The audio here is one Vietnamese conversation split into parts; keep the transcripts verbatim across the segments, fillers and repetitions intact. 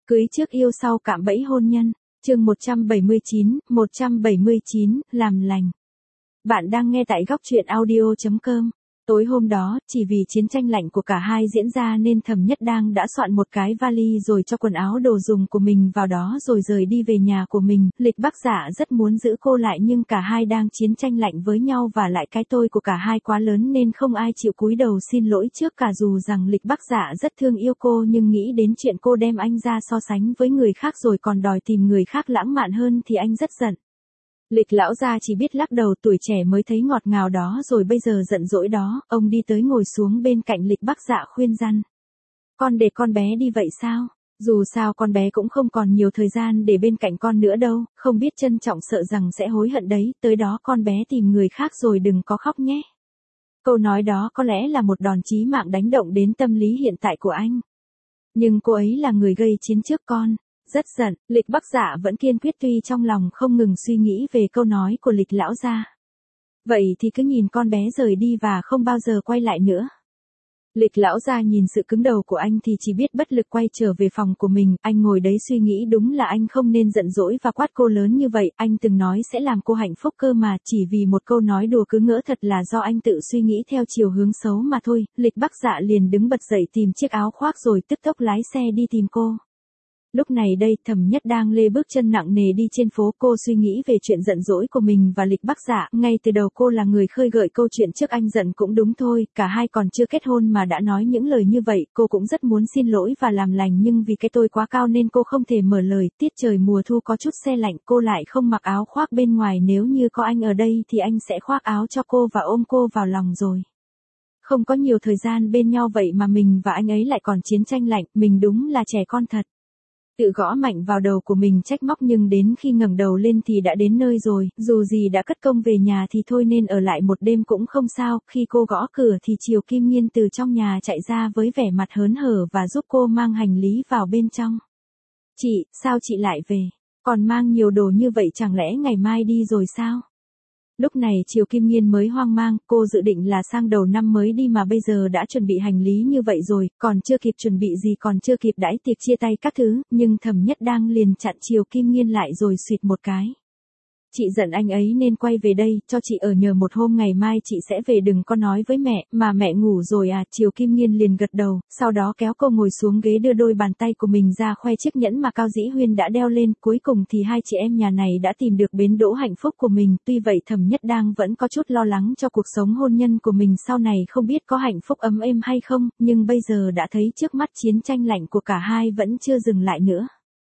Cưới trước yêu sau cạm bẫy hôn nhân, chương một trăm bảy mươi chín, một trăm bảy mươi chín, làm lành. Bạn đang nghe tại góc truyện audio chấm com. Tối hôm đó, chỉ vì chiến tranh lạnh của cả hai diễn ra nên Thẩm Nhất Đang đã soạn một cái vali rồi cho quần áo đồ dùng của mình vào đó rồi rời đi về nhà của mình. Lịch Bắc Dạ rất muốn giữ cô lại nhưng cả hai đang chiến tranh lạnh với nhau và lại cái tôi của cả hai quá lớn nên không ai chịu cúi đầu xin lỗi trước cả, dù rằng Lịch Bắc Dạ rất thương yêu cô nhưng nghĩ đến chuyện cô đem anh ra so sánh với người khác rồi còn đòi tìm người khác lãng mạn hơn thì anh rất giận. Lịch lão gia chỉ biết lắc đầu, tuổi trẻ mới thấy ngọt ngào đó rồi bây giờ giận dỗi đó. Ông đi tới ngồi xuống bên cạnh Lịch Bắc Dạ khuyên răn. Con để con bé đi vậy sao? Dù sao con bé cũng không còn nhiều thời gian để bên cạnh con nữa đâu, không biết trân trọng sợ rằng sẽ hối hận đấy, tới đó con bé tìm người khác rồi đừng có khóc nhé. Câu nói đó có lẽ là một đòn chí mạng đánh động đến tâm lý hiện tại của anh. Nhưng cô ấy là người gây chiến trước con. Rất giận, Lịch Bắc Dạ vẫn kiên quyết tuy trong lòng không ngừng suy nghĩ về câu nói của Lịch lão gia. Vậy thì cứ nhìn con bé rời đi và không bao giờ quay lại nữa. Lịch lão gia nhìn sự cứng đầu của anh thì chỉ biết bất lực quay trở về phòng của mình. Anh ngồi đấy suy nghĩ đúng là anh không nên giận dỗi và quát cô lớn như vậy. Anh từng nói sẽ làm cô hạnh phúc cơ mà, chỉ vì một câu nói đùa cứ ngỡ thật là do anh tự suy nghĩ theo chiều hướng xấu mà thôi. Lịch Bắc Dạ liền đứng bật dậy tìm chiếc áo khoác rồi tức tốc lái xe đi tìm cô. Lúc này đây, Thẩm Nhất Đang lê bước chân nặng nề đi trên phố. Cô suy nghĩ về chuyện giận dỗi của mình và Lịch Bắc Dạ. Ngay từ đầu cô là người khơi gợi câu chuyện trước anh giận cũng đúng thôi, cả hai còn chưa kết hôn mà đã nói những lời như vậy. Cô cũng rất muốn xin lỗi và làm lành nhưng vì cái tôi quá cao nên cô không thể mở lời. Tiết trời mùa thu có chút se lạnh, cô lại không mặc áo khoác bên ngoài, nếu như có anh ở đây thì anh sẽ khoác áo cho cô và ôm cô vào lòng rồi. Không có nhiều thời gian bên nhau vậy mà mình và anh ấy lại còn chiến tranh lạnh, mình đúng là trẻ con thật. Tự gõ mạnh vào đầu của mình trách móc nhưng đến khi ngẩng đầu lên thì đã đến nơi rồi, dù gì đã cất công về nhà thì thôi nên ở lại một đêm cũng không sao. Khi cô gõ cửa thì Triều Kim Nghiên từ trong nhà chạy ra với vẻ mặt hớn hở và giúp cô mang hành lý vào bên trong. Chị, sao chị lại về? Còn mang nhiều đồ như vậy chẳng lẽ ngày mai đi rồi sao? Lúc này Triều Kim Nghiên mới hoang mang, cô dự định là sang đầu năm mới đi mà bây giờ đã chuẩn bị hành lý như vậy rồi, còn chưa kịp chuẩn bị gì, còn chưa kịp đãi tiệc chia tay các thứ, nhưng Thẩm Nhất Đang liền chặn Triều Kim Nghiên lại rồi suýt một cái. Chị giận anh ấy nên quay về đây, cho chị ở nhờ một hôm, ngày mai chị sẽ về, đừng có nói với mẹ, mà mẹ ngủ rồi à? Triều Kim Nghiên liền gật đầu, sau đó kéo cô ngồi xuống ghế đưa đôi bàn tay của mình ra khoe chiếc nhẫn mà Cao Dĩ Huyên đã đeo lên. Cuối cùng thì hai chị em nhà này đã tìm được bến đỗ hạnh phúc của mình, tuy vậy Thẩm Nhất Đang vẫn có chút lo lắng cho cuộc sống hôn nhân của mình sau này không biết có hạnh phúc ấm êm hay không, nhưng bây giờ đã thấy trước mắt chiến tranh lạnh của cả hai vẫn chưa dừng lại nữa.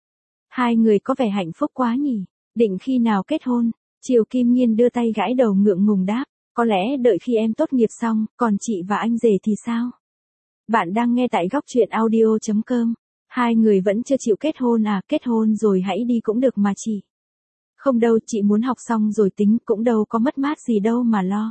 Hai người có vẻ hạnh phúc quá nhỉ, định khi nào kết hôn? Triều Kim Nghiên đưa tay gãi đầu ngượng ngùng đáp, có lẽ đợi khi em tốt nghiệp xong, còn chị và anh rể thì sao? Bạn đang nghe tại góc truyện audio chấm com. Hai người vẫn chưa chịu kết hôn à? Kết hôn rồi hãy đi cũng được mà chị. Không đâu, chị muốn học xong rồi tính, cũng đâu có mất mát gì đâu mà lo.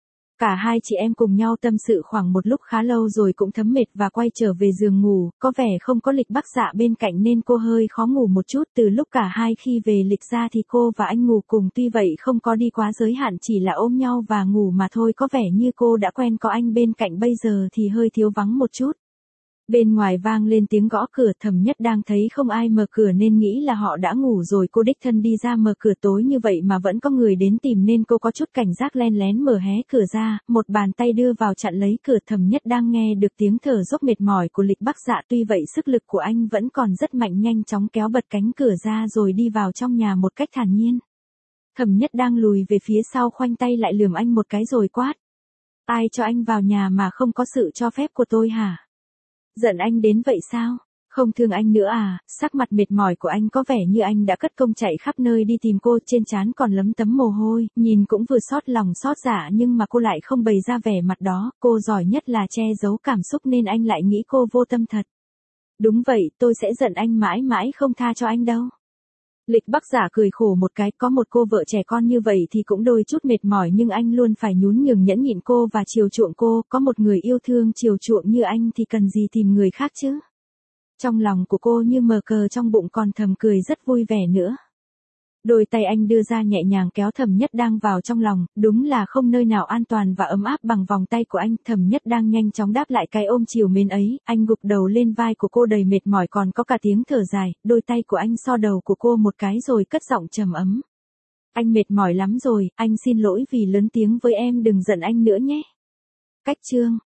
Cả hai chị em cùng nhau tâm sự khoảng một lúc khá lâu rồi cũng thấm mệt và quay trở về giường ngủ. Có vẻ không có Lịch Bắc Dạ bên cạnh nên cô hơi khó ngủ một chút. Từ lúc cả hai khi về Lịch ra thì cô và anh ngủ cùng, tuy vậy không có đi quá giới hạn, chỉ là ôm nhau và ngủ mà thôi. Có vẻ như cô đã quen có anh bên cạnh, bây giờ thì hơi thiếu vắng một chút. Bên ngoài vang lên tiếng gõ cửa. Thẩm Nhất Đang thấy không ai mở cửa nên nghĩ là họ đã ngủ rồi, cô đích thân đi ra mở cửa. Tối như vậy mà vẫn có người đến tìm nên cô có chút cảnh giác len lén mở hé cửa ra, một bàn tay đưa vào chặn lấy cửa. Thẩm Nhất Đang nghe được tiếng thở dốc mệt mỏi của Lịch Bắc Dạ, tuy vậy sức lực của anh vẫn còn rất mạnh, nhanh chóng kéo bật cánh cửa ra rồi đi vào trong nhà một cách thản nhiên. Thẩm Nhất Đang lùi về phía sau, khoanh tay lại lườm anh một cái rồi quát. Ai cho anh vào nhà mà không có sự cho phép của tôi hả? Giận anh đến vậy sao? Không thương anh nữa à? Sắc mặt mệt mỏi của anh có vẻ như anh đã cất công chạy khắp nơi đi tìm cô, trên trán còn lấm tấm mồ hôi, nhìn cũng vừa xót lòng xót dạ nhưng mà cô lại không bày ra vẻ mặt đó, cô giỏi nhất là che giấu cảm xúc nên anh lại nghĩ cô vô tâm thật. Đúng vậy, tôi sẽ giận anh mãi mãi không tha cho anh đâu. Lịch Bắc Dạ cười khổ một cái, có một cô vợ trẻ con như vậy thì cũng đôi chút mệt mỏi nhưng anh luôn phải nhún nhường nhẫn nhịn cô và chiều chuộng cô, có một người yêu thương chiều chuộng như anh thì cần gì tìm người khác chứ. Trong lòng của cô như mờ cờ, trong bụng còn thầm cười rất vui vẻ nữa. Đôi tay anh đưa ra nhẹ nhàng kéo Thẩm Nhất đang vào trong lòng, đúng là không nơi nào an toàn và ấm áp bằng vòng tay của anh. Thẩm Nhất đang nhanh chóng đáp lại cái ôm chiều mến ấy, anh gục đầu lên vai của cô đầy mệt mỏi còn có cả tiếng thở dài, đôi tay của anh so đầu của cô một cái rồi cất giọng trầm ấm. Anh mệt mỏi lắm rồi, anh xin lỗi vì lớn tiếng với em, đừng giận anh nữa nhé. Cách chương